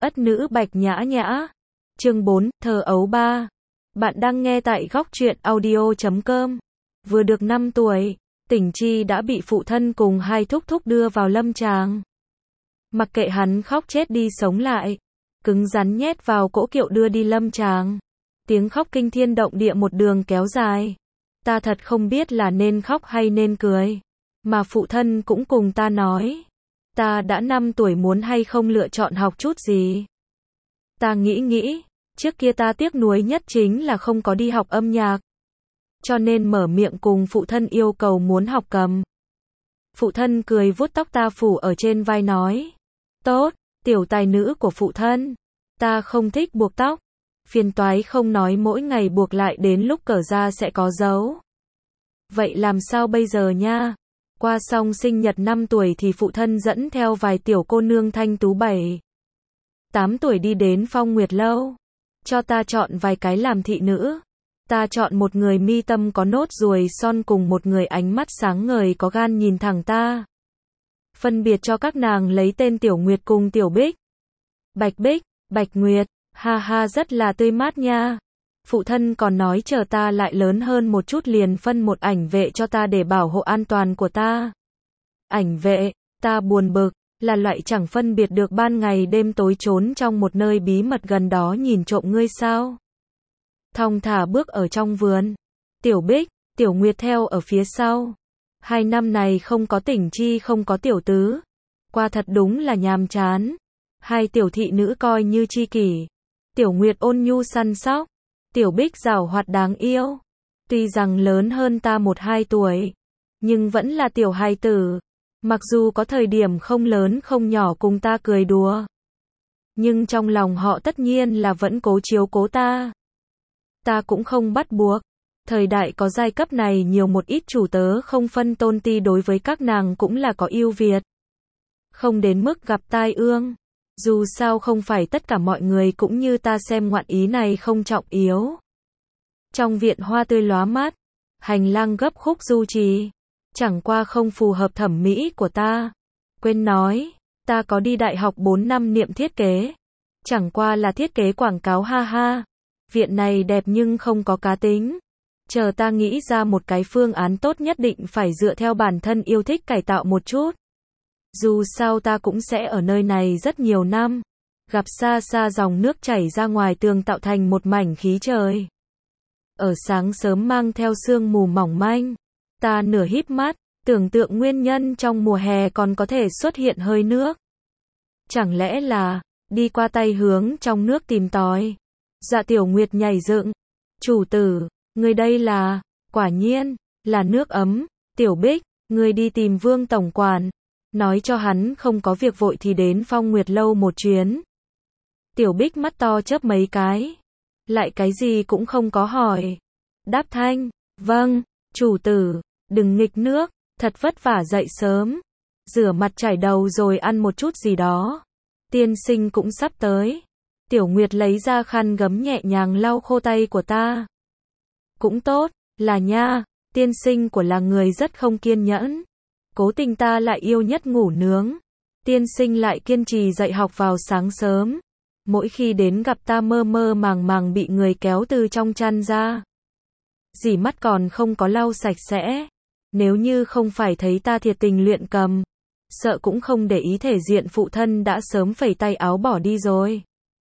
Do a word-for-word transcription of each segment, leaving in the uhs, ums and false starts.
Ất nữ Bạch Nhã Nhã. Chương bốn, thơ ấu ba. Bạn đang nghe tại góc truyện audio chấm com. Vừa được năm tuổi, Tỉnh Chi đã bị phụ thân cùng hai thúc thúc đưa vào lâm tràng. Mặc kệ hắn khóc chết đi sống lại, cứng rắn nhét vào cỗ kiệu đưa đi lâm tràng. Tiếng khóc kinh thiên động địa một đường kéo dài. Ta thật không biết là nên khóc hay nên cười. Mà phụ thân cũng cùng ta nói. Ta đã năm tuổi muốn hay không lựa chọn học chút gì. Ta nghĩ nghĩ, trước kia ta tiếc nuối nhất chính là không có đi học âm nhạc. Cho nên mở miệng cùng phụ thân yêu cầu muốn học cầm. Phụ thân cười vuốt tóc ta phủ ở trên vai nói. Tốt, tiểu tài nữ của phụ thân. Ta không thích buộc tóc. Phiền toái không nói mỗi ngày buộc lại đến lúc cởi ra sẽ có dấu. Vậy làm sao bây giờ nha? Qua xong sinh nhật năm tuổi thì phụ thân dẫn theo vài tiểu cô nương thanh tú bảy tám tuổi đi đến Phong Nguyệt Lâu. Cho ta chọn vài cái làm thị nữ. Ta chọn một người mi tâm có nốt ruồi son cùng một người ánh mắt sáng ngời có gan nhìn thẳng ta. Phân biệt cho các nàng lấy tên Tiểu Nguyệt cùng Tiểu Bích. Bạch Bích, Bạch Nguyệt, ha ha rất là tươi mát nha. Phụ thân còn nói chờ ta lại lớn hơn một chút liền phân một ảnh vệ cho ta để bảo hộ an toàn của ta. Ảnh vệ, ta buồn bực, là loại chẳng phân biệt được ban ngày đêm tối trốn trong một nơi bí mật gần đó nhìn trộm ngươi sao. Thong thả bước ở trong vườn. Tiểu Bích, Tiểu Nguyệt theo ở phía sau. Hai năm này không có Tỉnh Chi không có tiểu tứ. Qua thật đúng là nhàm chán. Hai tiểu thị nữ coi như chi kỷ. Tiểu Nguyệt ôn nhu săn sóc. Tiểu Bích giàu hoạt đáng yêu. Tuy rằng lớn hơn ta một hai tuổi, nhưng vẫn là tiểu hài tử. Mặc dù có thời điểm không lớn không nhỏ cùng ta cười đùa, nhưng trong lòng họ tất nhiên là vẫn cố chiếu cố ta. Ta cũng không bắt buộc. Thời đại có giai cấp này nhiều một ít chủ tớ không phân tôn ti đối với các nàng cũng là có ưu việt. Không đến mức gặp tai ương. Dù sao không phải tất cả mọi người cũng như ta xem ngoạn ý này không trọng yếu. Trong viện hoa tươi lóa mắt, hành lang gấp khúc du trì, chẳng qua không phù hợp thẩm mỹ của ta. Quên nói, ta có đi đại học bốn năm niệm thiết kế. Chẳng qua là thiết kế quảng cáo ha ha. Viện này đẹp nhưng không có cá tính. Chờ ta nghĩ ra một cái phương án tốt nhất định phải dựa theo bản thân yêu thích cải tạo một chút. Dù sao ta cũng sẽ ở nơi này rất nhiều năm. Gặp xa xa dòng nước chảy ra ngoài tường tạo thành một mảnh khí trời. Ở sáng sớm mang theo sương mù mỏng manh. Ta nửa híp mắt, tưởng tượng nguyên nhân trong mùa hè còn có thể xuất hiện hơi nước. Chẳng lẽ là, đi qua tay hướng trong nước tìm tòi. Dạ Tiểu Nguyệt nhảy dựng. Chủ tử, người đây là, quả nhiên, là nước ấm. Tiểu Bích, người đi tìm Vương tổng quản. Nói cho hắn không có việc vội thì đến Phong Nguyệt Lâu một chuyến. Tiểu Bích mắt to chớp mấy cái. Lại cái gì cũng không có hỏi. Đáp thanh, vâng, chủ tử, đừng nghịch nước, thật vất vả dậy sớm. Rửa mặt chải đầu rồi ăn một chút gì đó. Tiên sinh cũng sắp tới. Tiểu Nguyệt lấy ra khăn gấm nhẹ nhàng lau khô tay của ta. Cũng tốt, là nha, tiên sinh của là người rất không kiên nhẫn. Cố tình ta lại yêu nhất ngủ nướng. Tiên sinh lại kiên trì dậy học vào sáng sớm. Mỗi khi đến gặp ta mơ mơ màng màng bị người kéo từ trong chăn ra. Dỉ mắt còn không có lau sạch sẽ. Nếu như không phải thấy ta thiệt tình luyện cầm, sợ cũng không để ý thể diện phụ thân đã sớm phẩy tay áo bỏ đi rồi.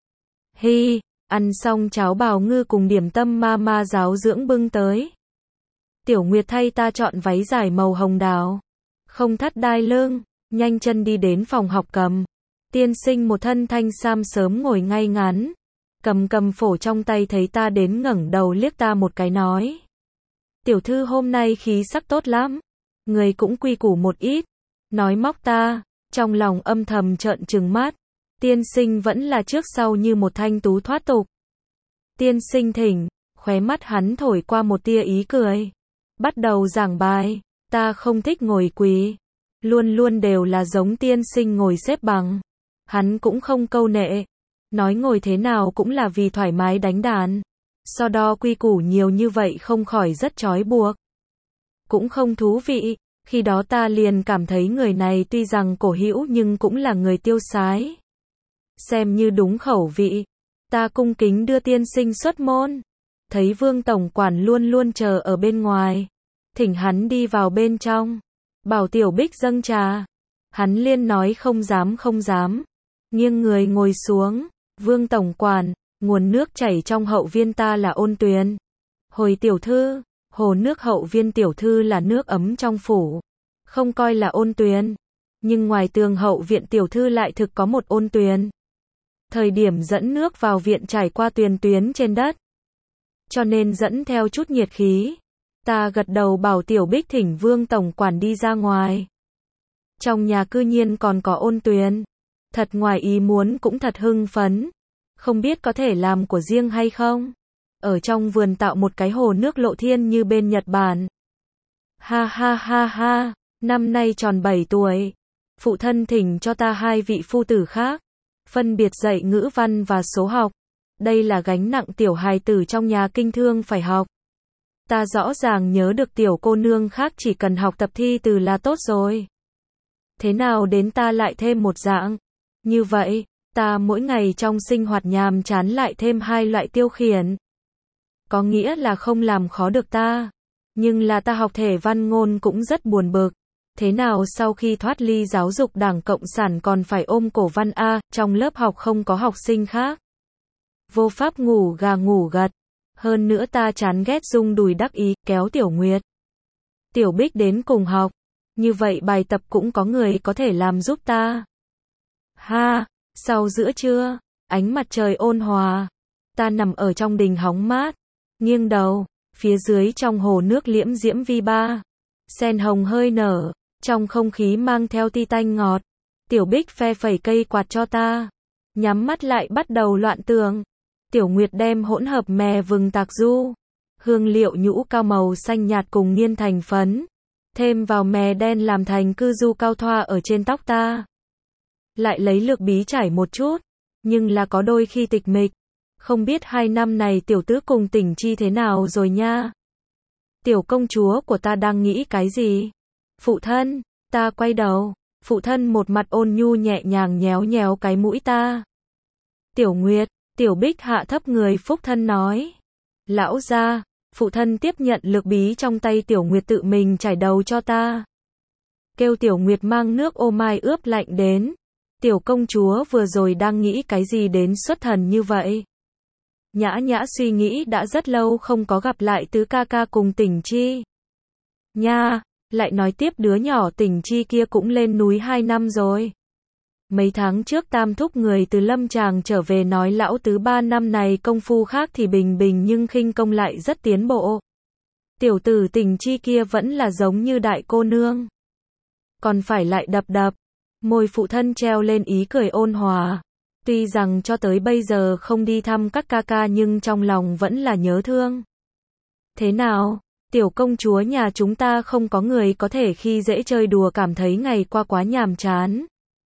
Hi, ăn xong cháo bào ngư cùng điểm tâm ma ma giáo dưỡng bưng tới. Tiểu Nguyệt thay ta chọn váy dài màu hồng đào. Không thắt đai lưng, nhanh chân đi đến phòng học cầm. Tiên sinh một thân thanh sam sớm ngồi ngay ngắn. Cầm cầm phổ trong tay thấy ta đến ngẩng đầu liếc ta một cái nói. Tiểu thư hôm nay khí sắc tốt lắm. Người cũng quy củ một ít. Nói móc ta, trong lòng âm thầm trợn trừng mắt. Tiên sinh vẫn là trước sau như một thanh tú thoát tục. Tiên sinh thỉnh, khóe mắt hắn thổi qua một tia ý cười. Bắt đầu giảng bài. Ta không thích ngồi quỳ, luôn luôn đều là giống tiên sinh ngồi xếp bằng. Hắn cũng không câu nệ, nói ngồi thế nào cũng là vì thoải mái đánh đàn. So đo quy củ nhiều như vậy không khỏi rất trói buộc. Cũng không thú vị, khi đó ta liền cảm thấy người này tuy rằng cổ hữu nhưng cũng là người tiêu sái. xem như đúng khẩu vị. Ta cung kính đưa tiên sinh xuất môn. Thấy Vương tổng quản luôn luôn chờ ở bên ngoài, thỉnh hắn đi vào bên trong, bảo Tiểu Bích dâng trà. Hắn liên nói không dám không dám, nghiêng người ngồi xuống. Vương tổng quản, nguồn nước chảy trong hậu viên ta là ôn tuyền. Hồi tiểu thư, hồ nước hậu viên tiểu thư là nước ấm trong phủ, không coi là ôn tuyền, nhưng ngoài tường hậu viện tiểu thư lại thực có một ôn tuyền. Thời điểm dẫn nước vào viện trải qua tuyền tuyến trên đất, cho nên dẫn theo chút nhiệt khí. Ta gật đầu bảo Tiểu Bích thỉnh Vương tổng quản đi ra ngoài. Trong nhà cư nhiên còn có ôn tuyền, thật ngoài ý muốn cũng thật hưng phấn. Không biết có thể làm của riêng hay không? Ở trong vườn tạo một cái hồ nước lộ thiên như bên Nhật Bản. Ha ha ha ha, năm nay tròn bảy tuổi. Phụ thân thỉnh cho ta hai vị phu tử khác, phân biệt dạy ngữ văn và số học. Đây là gánh nặng tiểu hài tử trong nhà kinh thương phải học. Ta rõ ràng nhớ được tiểu cô nương khác chỉ cần học tập thi từ là tốt rồi. Thế nào đến ta lại thêm một dạng? Như vậy, ta mỗi ngày trong sinh hoạt nhàm chán lại thêm hai loại tiêu khiển. Có nghĩa là không làm khó được ta. Nhưng là ta học thể văn ngôn cũng rất buồn bực. Thế nào sau khi thoát ly giáo dục Đảng Cộng sản còn phải ôm cổ văn A, trong lớp học không có học sinh khác. Vô pháp ngủ gà ngủ gật. Hơn nữa ta chán ghét rung đùi đắc ý, kéo Tiểu Nguyệt, Tiểu Bích đến cùng học. Như vậy bài tập cũng có người có thể làm giúp ta. Ha, sau giữa trưa, ánh mặt trời ôn hòa. Ta nằm ở trong đình hóng mát, nghiêng đầu, phía dưới trong hồ nước liễm diễm vi ba. Sen hồng hơi nở, trong không khí mang theo ti tanh ngọt. Tiểu Bích phe phẩy cây quạt cho ta, nhắm mắt lại bắt đầu loạn tường. Tiểu Nguyệt đem hỗn hợp mè vừng tạc du, hương liệu nhũ cao màu xanh nhạt cùng nghiên thành phấn, thêm vào mè đen làm thành cư du cao thoa ở trên tóc ta. Lại lấy lược bí trải một chút, nhưng là có đôi khi tịch mịch. Không biết hai năm này tiểu tứ cùng Tỉnh Chi thế nào rồi nha. Tiểu công chúa của ta đang nghĩ cái gì? Phụ thân, ta quay đầu, phụ thân một mặt ôn nhu nhẹ nhàng nhéo nhéo cái mũi ta. Tiểu Nguyệt, Tiểu Bích hạ thấp người phúc thân nói. Lão gia, phụ thân tiếp nhận lược bí trong tay Tiểu Nguyệt tự mình trải đầu cho ta. Kêu Tiểu Nguyệt mang nước ô mai ướp lạnh đến. Tiểu công chúa vừa rồi đang nghĩ cái gì đến xuất thần như vậy? Nhã Nhã suy nghĩ đã rất lâu không có gặp lại tứ ca ca cùng Tỉnh Chi. Nha, lại nói tiếp đứa nhỏ Tỉnh Chi kia cũng lên núi hai năm rồi. Mấy tháng trước tam thúc người từ Lâm Tràng trở về nói lão tứ ba năm này công phu khác thì bình bình nhưng khinh công lại rất tiến bộ. Tiểu tử Tỉnh Chi kia vẫn là giống như đại cô nương. Còn phải lại đập đập. Môi phụ thân treo lên ý cười ôn hòa. Tuy rằng cho tới bây giờ không đi thăm các ca ca nhưng trong lòng vẫn là nhớ thương. Thế nào, tiểu công chúa nhà chúng ta không có người có thể khi dễ chơi đùa cảm thấy ngày qua quá nhàm chán.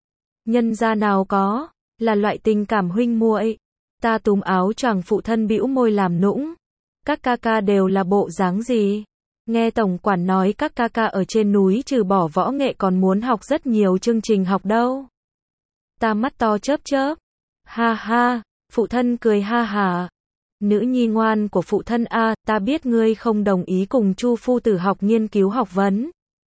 Nhân gia nào có, là loại tình cảm huynh muội. Ta túm áo choàng phụ thân bĩu môi làm nũng. Các ca ca đều là bộ dáng gì? Nghe tổng quản nói các ca ca ở trên núi trừ bỏ võ nghệ còn muốn học rất nhiều chương trình học đâu. Ta mắt to chớp chớp. Ha ha, phụ thân cười ha hả. Nữ nhi ngoan của phụ thân a, ta biết ngươi không đồng ý cùng Chu phu tử học nghiên cứu học vấn.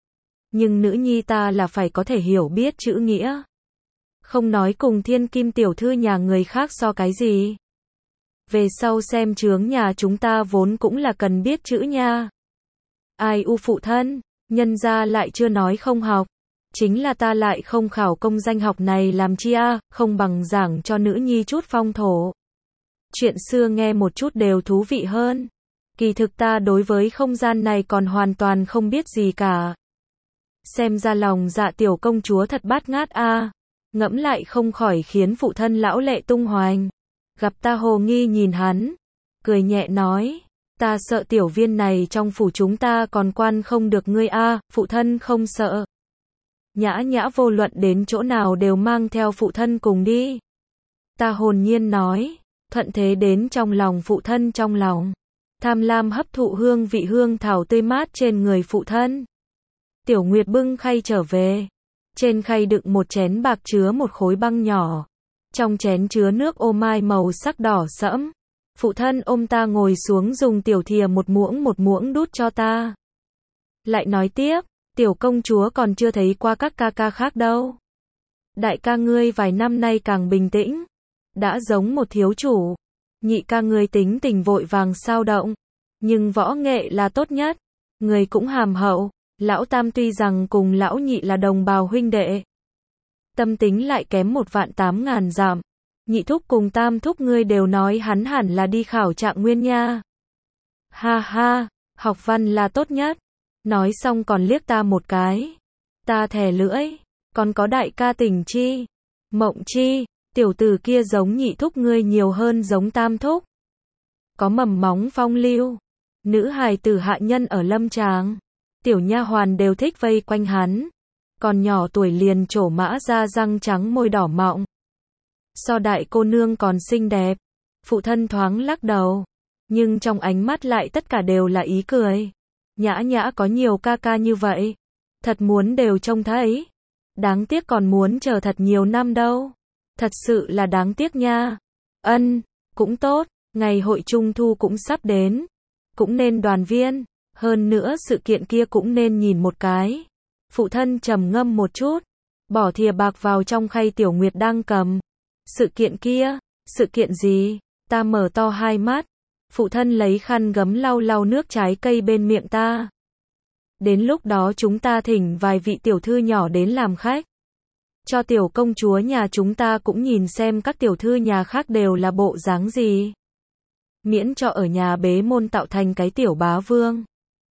Nhưng nữ nhi ta là phải có thể hiểu biết chữ nghĩa. Không nói cùng thiên kim tiểu thư nhà người khác so cái gì. Về sau xem chướng nhà chúng ta vốn cũng là cần biết chữ nha. Ai u phụ thân, nhân gia lại chưa nói không học. Chính là ta lại không khảo công danh học này làm chi a, không bằng giảng cho nữ nhi chút phong thổ. Chuyện xưa nghe một chút đều thú vị hơn. Kỳ thực ta đối với không gian này còn hoàn toàn không biết gì cả. Xem ra lòng dạ tiểu công chúa thật bát ngát a. Ngẫm lại không khỏi khiến phụ thân lão lệ tung hoành. Gặp ta hồ nghi nhìn hắn, cười nhẹ nói, ta sợ tiểu viên này trong phủ chúng ta còn quan không được ngươi a, phụ thân không sợ. Nhã Nhã vô luận đến chỗ nào đều mang theo phụ thân cùng đi. Ta hồn nhiên nói, thuận thế đến trong lòng phụ thân trong lòng. Tham lam hấp thụ hương vị hương thảo tươi mát trên người phụ thân. Tiểu Nguyệt bưng khay trở về. Trên khay đựng một chén bạc chứa một khối băng nhỏ. Trong chén chứa nước ô mai màu sắc đỏ sẫm. Phụ thân ôm ta ngồi xuống dùng tiểu thìa một muỗng một muỗng đút cho ta. Lại nói tiếp, tiểu công chúa còn chưa thấy qua các ca ca khác đâu. Đại ca ngươi vài năm nay càng bình tĩnh, đã giống một thiếu chủ. Nhị ca ngươi tính tình vội vàng sao động, nhưng võ nghệ là tốt nhất, người cũng hàm hậu. Lão tam tuy rằng cùng lão nhị là đồng bào huynh đệ, tâm tính lại kém một vạn tám ngàn dặm. Nhị thúc cùng tam thúc ngươi đều nói hắn hẳn là đi khảo trạng nguyên nha. Ha ha, học văn là tốt nhất. Nói xong còn liếc ta một cái. Ta thè lưỡi, còn có đại ca Tình Chi, Mộng Chi, tiểu tử kia giống nhị thúc ngươi nhiều hơn giống tam thúc. Có mầm móng phong lưu, nữ hài tử hạ nhân ở lâm tràng, tiểu nha hoàn đều thích vây quanh hắn. Còn nhỏ tuổi liền trổ mã ra răng trắng môi đỏ mọng. So đại cô nương còn xinh đẹp. Phụ thân thoáng lắc đầu, nhưng trong ánh mắt lại tất cả đều là ý cười. Nhã Nhã có nhiều ca ca như vậy, thật muốn đều trông thấy. Đáng tiếc còn muốn chờ thật nhiều năm đâu. Thật sự là đáng tiếc nha. Ân, cũng tốt, ngày hội trung thu cũng sắp đến, cũng nên đoàn viên, hơn nữa sự kiện kia cũng nên nhìn một cái. Phụ thân trầm ngâm một chút, bỏ thìa bạc vào trong khay Tiểu Nguyệt đang cầm. Sự kiện kia, sự kiện gì? Ta mở to hai mắt. Phụ thân lấy khăn gấm lau lau nước trái cây bên miệng ta. Đến lúc đó chúng ta thỉnh vài vị tiểu thư nhỏ đến làm khách. Cho tiểu công chúa nhà chúng ta cũng nhìn xem các tiểu thư nhà khác đều là bộ dáng gì. Miễn cho ở nhà bế môn tạo thành cái tiểu bá vương.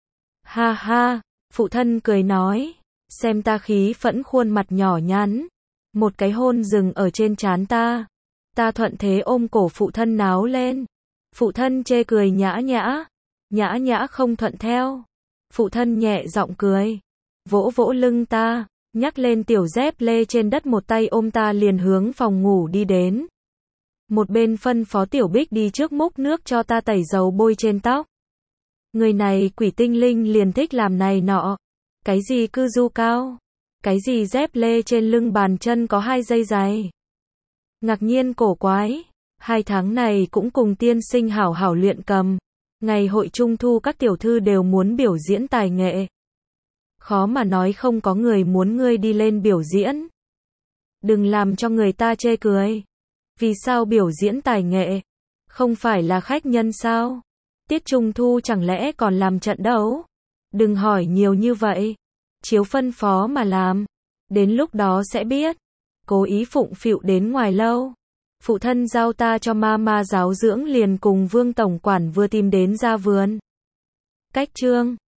Ha ha, phụ thân cười nói, xem ta khí phẫn khuôn mặt nhỏ nhắn. Một cái hôn dừng ở trên trán ta. Ta thuận thế ôm cổ phụ thân náo lên. Phụ thân chê cười Nhã Nhã. Nhã Nhã không thuận theo. Phụ thân nhẹ giọng cười, vỗ vỗ lưng ta, nhắc lên tiểu dép lê trên đất một tay ôm ta liền hướng phòng ngủ đi đến. Một bên phân phó Tiểu Bích đi trước múc nước cho ta tẩy dầu bôi trên tóc. Người này quỷ tinh linh liền thích làm này nọ. Cái gì cư du cao? Cái gì dép lê trên lưng bàn chân có hai dây dài? Ngạc nhiên cổ quái. Hai tháng này cũng cùng tiên sinh hảo hảo luyện cầm. Ngày hội trung thu các tiểu thư đều muốn biểu diễn tài nghệ. Khó mà nói không có người muốn ngươi đi lên biểu diễn. Đừng làm cho người ta chê cười. Vì sao biểu diễn tài nghệ? Không phải là khách nhân sao? Tiết trung thu chẳng lẽ còn làm trận đấu? Đừng hỏi nhiều như vậy. Chiếu phân phó mà làm. Đến lúc đó sẽ biết. Cố ý phụng phịu đến ngoài lâu. Phụ thân giao ta cho ma ma giáo dưỡng liền cùng Vương tổng quản vừa tìm đến ra vườn. Cách chương